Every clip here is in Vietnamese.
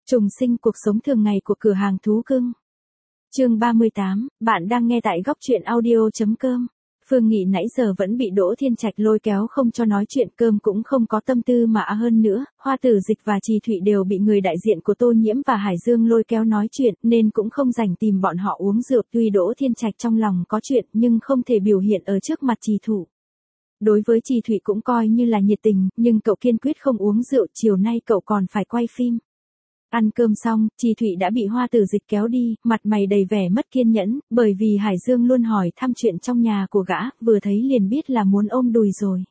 Trùng sinh cuộc sống thường ngày của cửa hàng thú cưng. Chương 38, bạn đang nghe tại góc truyện audio.com. Phương Nghị nãy giờ vẫn bị Đỗ Thiên Trạch lôi kéo không cho nói chuyện, cơm cũng không có tâm tư mà hơn nữa, Hoa Tử Dịch và Trì Thụy đều bị người đại diện của Tô Nhiễm và Hải Dương lôi kéo nói chuyện, nên cũng không rảnh tìm bọn họ uống rượu. Tuy Đỗ Thiên Trạch trong lòng có chuyện nhưng không thể biểu hiện ở trước mặt Trì Thụ. Đối với Trì Thụy cũng coi như là nhiệt tình, nhưng cậu kiên quyết không uống rượu, chiều nay cậu còn phải quay phim. Ăn cơm xong, Trì Thụy đã bị Hoa Tử Dịch kéo đi, mặt mày đầy vẻ mất kiên nhẫn, bởi vì Hải Dương luôn hỏi thăm chuyện trong nhà của gã, vừa thấy liền biết là muốn ôm đùi rồi.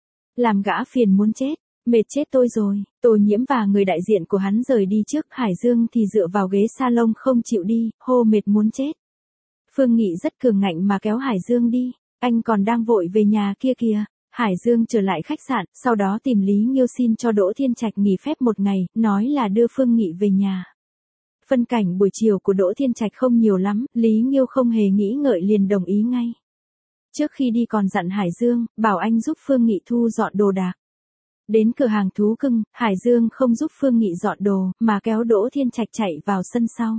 Làm gã phiền muốn chết, mệt chết tôi rồi. Tô Nhiễm và người đại diện của hắn rời đi trước, Hải Dương thì dựa vào ghế salon không chịu đi, hô mệt muốn chết. Phương Nghị rất cường ngạnh mà kéo Hải Dương đi, anh còn đang vội về nhà kia kìa. Hải Dương trở lại khách sạn, sau đó tìm Lý Nghiêu xin cho Đỗ Thiên Trạch nghỉ phép một ngày, nói là đưa Phương Nghị về nhà. Phân cảnh buổi chiều của Đỗ Thiên Trạch không nhiều lắm, Lý Nghiêu không hề nghĩ ngợi liền đồng ý ngay. Trước khi đi còn dặn Hải Dương, bảo anh giúp Phương Nghị thu dọn đồ đạc. Đến cửa hàng thú cưng, Hải Dương không giúp Phương Nghị dọn đồ, mà kéo Đỗ Thiên Trạch chạy vào sân sau.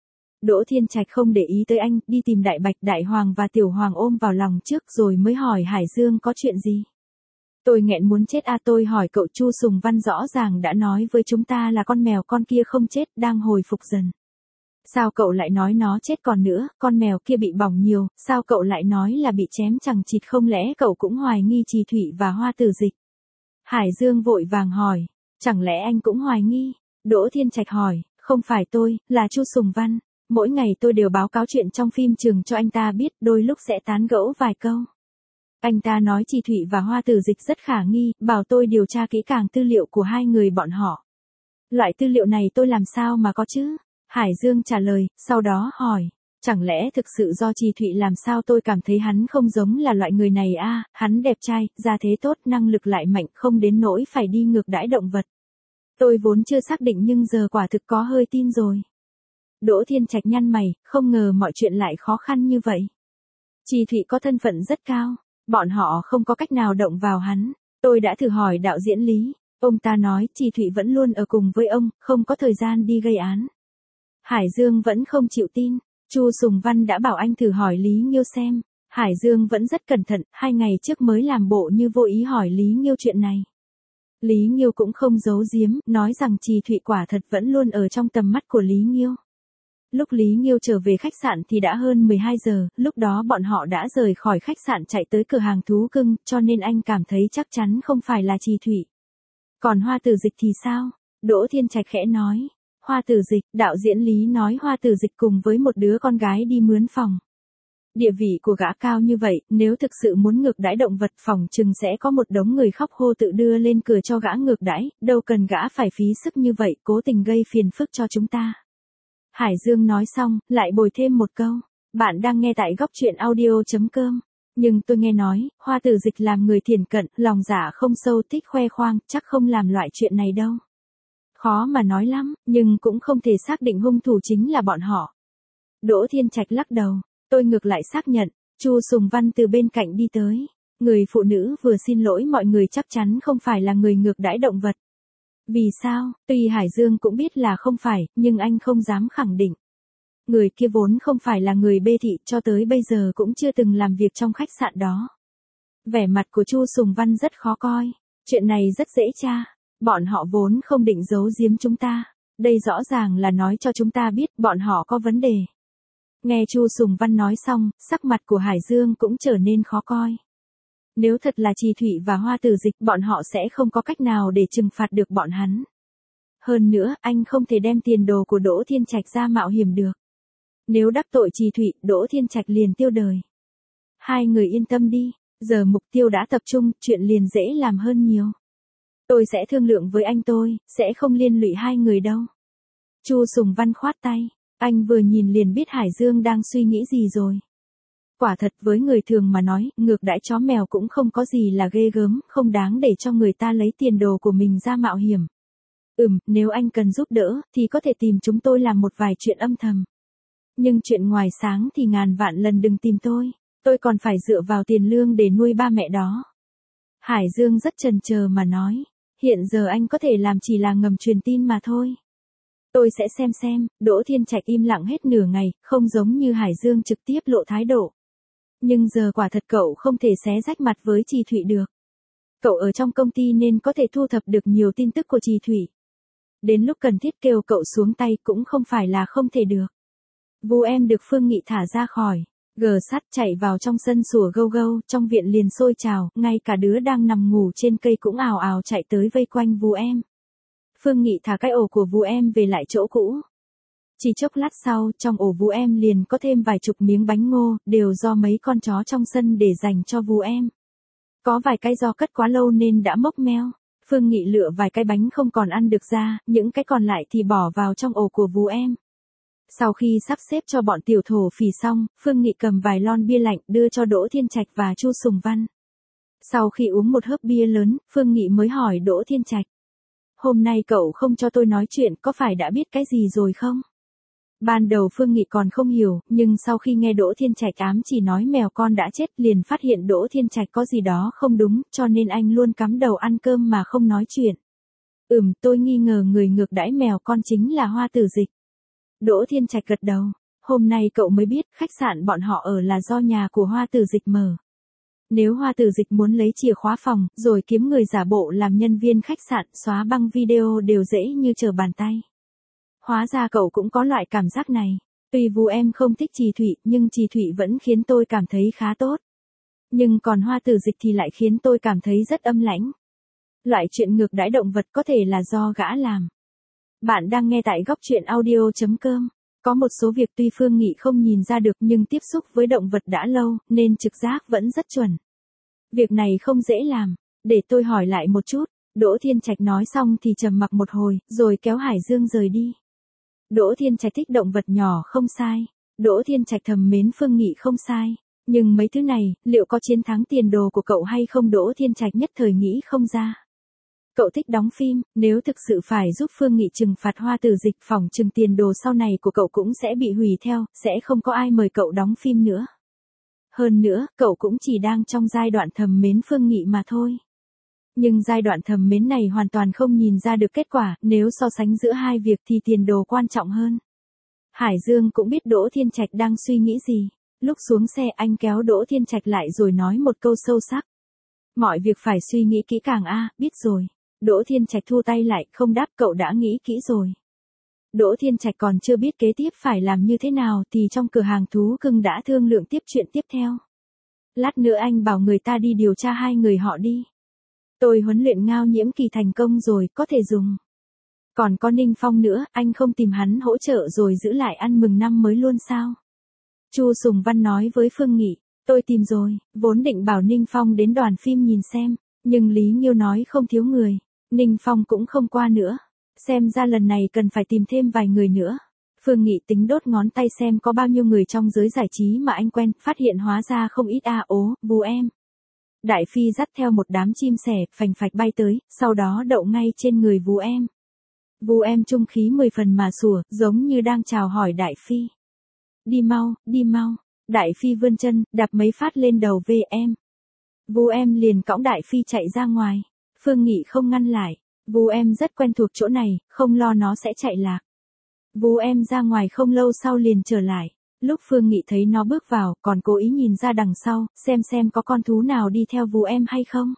Đỗ Thiên Trạch không để ý tới anh, đi tìm Đại Bạch, Đại Hoàng và Tiểu Hoàng ôm vào lòng trước rồi mới hỏi Hải Dương có chuyện gì. Tôi nghẹn muốn chết tôi hỏi cậu, Chu Sùng Văn rõ ràng đã nói với chúng ta là con mèo con kia không chết, đang hồi phục dần. Sao cậu lại nói nó chết? Còn nữa, con mèo kia bị bỏng nhiều, sao cậu lại nói là bị chém chằng chịt? Không lẽ cậu cũng hoài nghi Trì Thụy và Hoa Tử Dịch? Hải Dương vội vàng hỏi, chẳng lẽ anh cũng hoài nghi? Đỗ Thiên Trạch hỏi, không phải tôi, là Chu Sùng Văn. Mỗi ngày tôi đều báo cáo chuyện trong phim trường cho anh ta biết, đôi lúc sẽ tán gẫu vài câu. Anh ta nói Trì Thụy và Hoa Tử Dịch rất khả nghi, bảo tôi điều tra kỹ càng tư liệu của hai người bọn họ. Loại tư liệu này tôi làm sao mà có chứ? Hải Dương trả lời, sau đó hỏi, chẳng lẽ thực sự do Trì Thụy làm? Sao tôi cảm thấy hắn không giống là loại người này hắn đẹp trai, gia thế tốt, năng lực lại mạnh, không đến nỗi phải đi ngược đãi động vật. Tôi vốn chưa xác định nhưng giờ quả thực có hơi tin rồi. Đỗ Thiên Trạch nhăn mày, không ngờ mọi chuyện lại khó khăn như vậy. Trì Thụy có thân phận rất cao, bọn họ không có cách nào động vào hắn. Tôi đã thử hỏi đạo diễn Lý, ông ta nói Trì Thụy vẫn luôn ở cùng với ông, không có thời gian đi gây án. Hải Dương vẫn không chịu tin, Chu Sùng Văn đã bảo anh thử hỏi Lý Nghiêu xem. Hải Dương vẫn rất cẩn thận, 2 ngày trước mới làm bộ như vô ý hỏi Lý Nghiêu chuyện này. Lý Nghiêu cũng không giấu giếm, nói rằng Trì Thụy quả thật vẫn luôn ở trong tầm mắt của Lý Nghiêu. Lúc Lý Nghiêu trở về khách sạn thì đã hơn 12 giờ, lúc đó bọn họ đã rời khỏi khách sạn chạy tới cửa hàng thú cưng, cho nên anh cảm thấy chắc chắn không phải là Trì Thụy. Còn Hoa Tử Dịch thì sao? Đỗ Thiên Trạch khẽ nói. Hoa Tử Dịch, đạo diễn Lý nói Hoa Tử Dịch cùng với một đứa con gái đi mướn phòng. Địa vị của gã cao như vậy, nếu thực sự muốn ngược đãi động vật, phòng chừng sẽ có một đống người khóc hô tự đưa lên cửa cho gã ngược đãi, đâu cần gã phải phí sức như vậy, cố tình gây phiền phức cho chúng ta. Hải Dương nói xong, lại bồi thêm một câu. Bạn đang nghe tại góc truyện audio.com. Nhưng tôi nghe nói, Hoa Tử Dịch làm người thiển cận, lòng dạ không sâu, thích khoe khoang, chắc không làm loại chuyện này đâu. Khó mà nói lắm, nhưng cũng không thể xác định hung thủ chính là bọn họ. Đỗ Thiên Trạch lắc đầu. Tôi ngược lại xác nhận. Chu Sùng Văn từ bên cạnh đi tới. Người phụ nữ vừa xin lỗi mọi người chắc chắn không phải là người ngược đãi động vật. Vì sao? Tuy Hải Dương cũng biết là không phải, nhưng anh không dám khẳng định. Người kia vốn không phải là người bê thị, cho tới bây giờ cũng chưa từng làm việc trong khách sạn đó. Vẻ mặt của Chu Sùng Văn rất khó coi. Chuyện này rất dễ tra. Bọn họ vốn không định giấu giếm chúng ta. Đây rõ ràng là nói cho chúng ta biết bọn họ có vấn đề. Nghe Chu Sùng Văn nói xong, sắc mặt của Hải Dương cũng trở nên khó coi. Nếu thật là Trì Thụy và Hoa Tử Dịch, bọn họ sẽ không có cách nào để trừng phạt được bọn hắn. Hơn nữa, anh không thể đem tiền đồ của Đỗ Thiên Trạch ra mạo hiểm được. Nếu đắc tội Trì Thụy, Đỗ Thiên Trạch liền tiêu đời. Hai người yên tâm đi, giờ mục tiêu đã tập trung, chuyện liền dễ làm hơn nhiều. Tôi sẽ thương lượng với anh tôi, sẽ không liên lụy hai người đâu. Chu Sùng Văn khoát tay, anh vừa nhìn liền biết Hải Dương đang suy nghĩ gì rồi. Quả thật với người thường mà nói, ngược đãi chó mèo cũng không có gì là ghê gớm, không đáng để cho người ta lấy tiền đồ của mình ra mạo hiểm. Nếu anh cần giúp đỡ, thì có thể tìm chúng tôi làm một vài chuyện âm thầm. Nhưng chuyện ngoài sáng thì ngàn vạn lần đừng tìm tôi còn phải dựa vào tiền lương để nuôi ba mẹ đó. Hải Dương rất chần chờ mà nói, hiện giờ anh có thể làm chỉ là ngầm truyền tin mà thôi. Tôi sẽ xem, Đỗ Thiên Trạch im lặng hết nửa ngày, không giống như Hải Dương trực tiếp lộ thái độ. Nhưng giờ quả thật cậu không thể xé rách mặt với Trì Thụy được. Cậu ở trong công ty nên có thể thu thập được nhiều tin tức của Trì Thụy. Đến lúc cần thiết kêu cậu xuống tay cũng không phải là không thể được. Vu em được Phương Nghị thả ra khỏi gờ sắt chạy vào trong sân sủa gâu gâu, trong viện liền sôi trào, ngay cả đứa đang nằm ngủ trên cây cũng ào ào chạy tới vây quanh Vu em. Phương Nghị thả cái ổ của Vu em về lại chỗ cũ. Chỉ chốc lát sau, trong ổ Vu em liền có thêm vài chục miếng bánh ngô, đều do mấy con chó trong sân để dành cho Vu em. Có vài cái do cất quá lâu nên đã mốc meo. Phương Nghị lựa vài cái bánh không còn ăn được ra, những cái còn lại thì bỏ vào trong ổ của Vu em. Sau khi sắp xếp cho bọn tiểu thổ phỉ xong, Phương Nghị cầm vài lon bia lạnh đưa cho Đỗ Thiên Trạch và Chu Sùng Văn. Sau khi uống một hớp bia lớn, Phương Nghị mới hỏi Đỗ Thiên Trạch. Hôm nay cậu không cho tôi nói chuyện, có phải đã biết cái gì rồi không? Ban đầu Phương Nghị còn không hiểu, nhưng sau khi nghe Đỗ Thiên Trạch ám chỉ nói mèo con đã chết liền phát hiện Đỗ Thiên Trạch có gì đó không đúng, cho nên anh luôn cắm đầu ăn cơm mà không nói chuyện. Tôi nghi ngờ người ngược đãi mèo con chính là Hoa Tử Dịch. Đỗ Thiên Trạch gật đầu. Hôm nay cậu mới biết khách sạn bọn họ ở là do nhà của Hoa Tử Dịch mở. Nếu Hoa Tử Dịch muốn lấy chìa khóa phòng, rồi kiếm người giả bộ làm nhân viên khách sạn, xóa băng video đều dễ như trở bàn tay. Hóa ra cậu cũng có loại cảm giác này. Tuy Vu em không thích Trì Thụy, nhưng Trì Thụy vẫn khiến tôi cảm thấy khá tốt. Nhưng còn Hoa Tử Dịch thì lại khiến tôi cảm thấy rất âm lãnh. Loại chuyện ngược đãi động vật có thể là do gã làm. Bạn đang nghe tại góc truyện audio.com. Có một số việc tuy Phương Nghị không nhìn ra được nhưng tiếp xúc với động vật đã lâu, nên trực giác vẫn rất chuẩn. Việc này không dễ làm. Để tôi hỏi lại một chút. Đỗ Thiên Trạch nói xong thì trầm mặc một hồi, rồi kéo Hải Dương rời đi. Đỗ Thiên Trạch thích động vật nhỏ không sai. Đỗ Thiên Trạch thầm mến Phương Nghị không sai. Nhưng mấy thứ này, liệu có chiến thắng tiền đồ của cậu hay không, Đỗ Thiên Trạch nhất thời nghĩ không ra. Cậu thích đóng phim, nếu thực sự phải giúp Phương Nghị trừng phạt Hoa Tử Dịch, phỏng chừng tiền đồ sau này của cậu cũng sẽ bị hủy theo, sẽ không có ai mời cậu đóng phim nữa. Hơn nữa, cậu cũng chỉ đang trong giai đoạn thầm mến Phương Nghị mà thôi. Nhưng giai đoạn thầm mến này hoàn toàn không nhìn ra được kết quả, nếu so sánh giữa hai việc thì tiền đồ quan trọng hơn. Hải Dương cũng biết Đỗ Thiên Trạch đang suy nghĩ gì. Lúc xuống xe anh kéo Đỗ Thiên Trạch lại rồi nói một câu sâu sắc. Mọi việc phải suy nghĩ kỹ càng biết rồi. Đỗ Thiên Trạch thu tay lại, không đáp, cậu đã nghĩ kỹ rồi. Đỗ Thiên Trạch còn chưa biết kế tiếp phải làm như thế nào thì trong cửa hàng thú cưng đã thương lượng tiếp chuyện tiếp theo. Lát nữa anh bảo người ta đi điều tra hai người họ đi. Tôi huấn luyện Ngao Nhiễm Kỳ thành công rồi, có thể dùng. Còn có Ninh Phong nữa, anh không tìm hắn hỗ trợ rồi giữ lại ăn mừng năm mới luôn sao? Chu Sùng Văn nói với Phương Nghị, tôi tìm rồi, vốn định bảo Ninh Phong đến đoàn phim nhìn xem, nhưng Lý Nghiêu nói không thiếu người, Ninh Phong cũng không qua nữa. Xem ra lần này cần phải tìm thêm vài người nữa. Phương Nghị tính đốt ngón tay xem có bao nhiêu người trong giới giải trí mà anh quen, phát hiện hóa ra không ít Vu em. Đại Phi dắt theo một đám chim sẻ, phành phạch bay tới, sau đó đậu ngay trên người Vu em. Vu em trung khí 10 phần mà sủa, giống như đang chào hỏi Đại Phi. Đi mau. Đại Phi vươn chân, đạp mấy phát lên đầu em. Vu em liền cõng Đại Phi chạy ra ngoài. Phương Nghị không ngăn lại. Vu em rất quen thuộc chỗ này, không lo nó sẽ chạy lạc. Vu em ra ngoài không lâu sau liền trở lại. Lúc Phương Nghị thấy nó bước vào, còn cố ý nhìn ra đằng sau, xem có con thú nào đi theo Vu em hay không.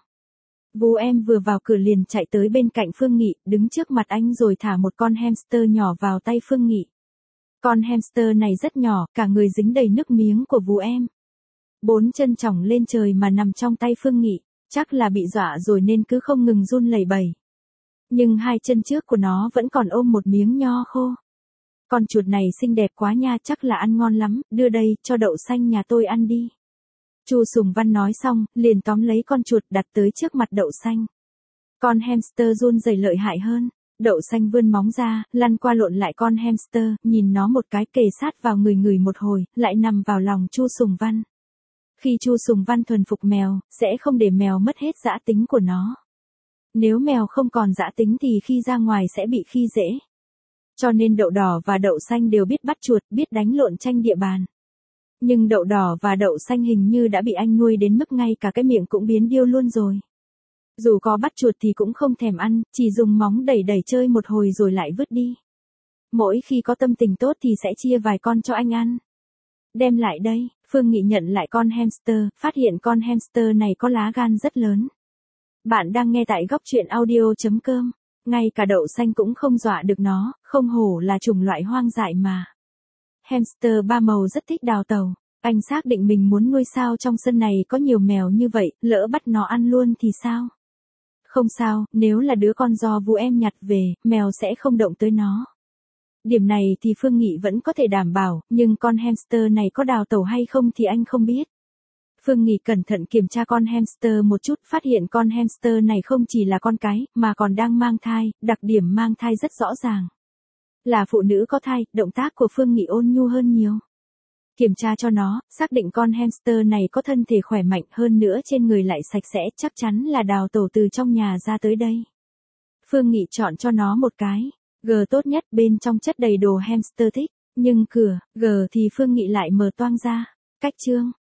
Vu em vừa vào cửa liền chạy tới bên cạnh Phương Nghị, đứng trước mặt anh rồi thả một con hamster nhỏ vào tay Phương Nghị. Con hamster này rất nhỏ, cả người dính đầy nước miếng của Vu em. 4 chân chỏng lên trời mà nằm trong tay Phương Nghị, chắc là bị dọa rồi nên cứ không ngừng run lẩy bẩy. Nhưng 2 chân trước của nó vẫn còn ôm một miếng nho khô. Con chuột này xinh đẹp quá nha, chắc là ăn ngon lắm, đưa đây, cho Đậu Xanh nhà tôi ăn đi. Chu Sùng Văn nói xong, liền tóm lấy con chuột đặt tới trước mặt Đậu Xanh. Con hamster run rẩy lợi hại hơn. Đậu Xanh vươn móng ra, lăn qua lộn lại con hamster, nhìn nó một cái, kề sát vào người một hồi, lại nằm vào lòng Chu Sùng Văn. Khi Chu Sùng Văn thuần phục mèo, sẽ không để mèo mất hết dã tính của nó. Nếu mèo không còn dã tính thì khi ra ngoài sẽ bị khi dễ. Cho nên Đậu Đỏ và Đậu Xanh đều biết bắt chuột, biết đánh lộn tranh địa bàn. Nhưng Đậu Đỏ và Đậu Xanh hình như đã bị anh nuôi đến mức ngay cả cái miệng cũng biến điêu luôn rồi. Dù có bắt chuột thì cũng không thèm ăn, chỉ dùng móng đẩy chơi một hồi rồi lại vứt đi. mỗi khi có tâm tình tốt thì sẽ chia vài con cho anh ăn. Đem lại đây, Phương Nghị nhận lại con hamster, phát hiện con hamster này có lá gan rất lớn. Bạn đang nghe tại góc truyện audio.com. Ngay cả đậu xanh cũng không dọa được nó, không hổ là chủng loại hoang dại mà. Hamster ba màu rất thích đào tàu. Anh xác định mình muốn nuôi sao trong sân này có nhiều mèo như vậy, lỡ bắt nó ăn luôn thì sao? Không sao, nếu là đứa con do Vũ em nhặt về, mèo sẽ không động tới nó. Điểm này thì Phương Nghị vẫn có thể đảm bảo, nhưng con hamster này có đào tẩu hay không thì anh không biết. Phương Nghị cẩn thận kiểm tra con hamster một chút, phát hiện con hamster này không chỉ là con cái, mà còn đang mang thai, đặc điểm mang thai rất rõ ràng. Là phụ nữ có thai, động tác của Phương Nghị ôn nhu hơn nhiều. Kiểm tra cho nó, xác định con hamster này có thân thể khỏe mạnh hơn nữa trên người lại sạch sẽ, chắc chắn là đào tẩu từ trong nhà ra tới đây. Phương Nghị chọn cho nó một cái G tốt nhất, bên trong chất đầy đồ hamster thích, nhưng cửa G thì Phương Nghị lại mở toang ra. Cách chương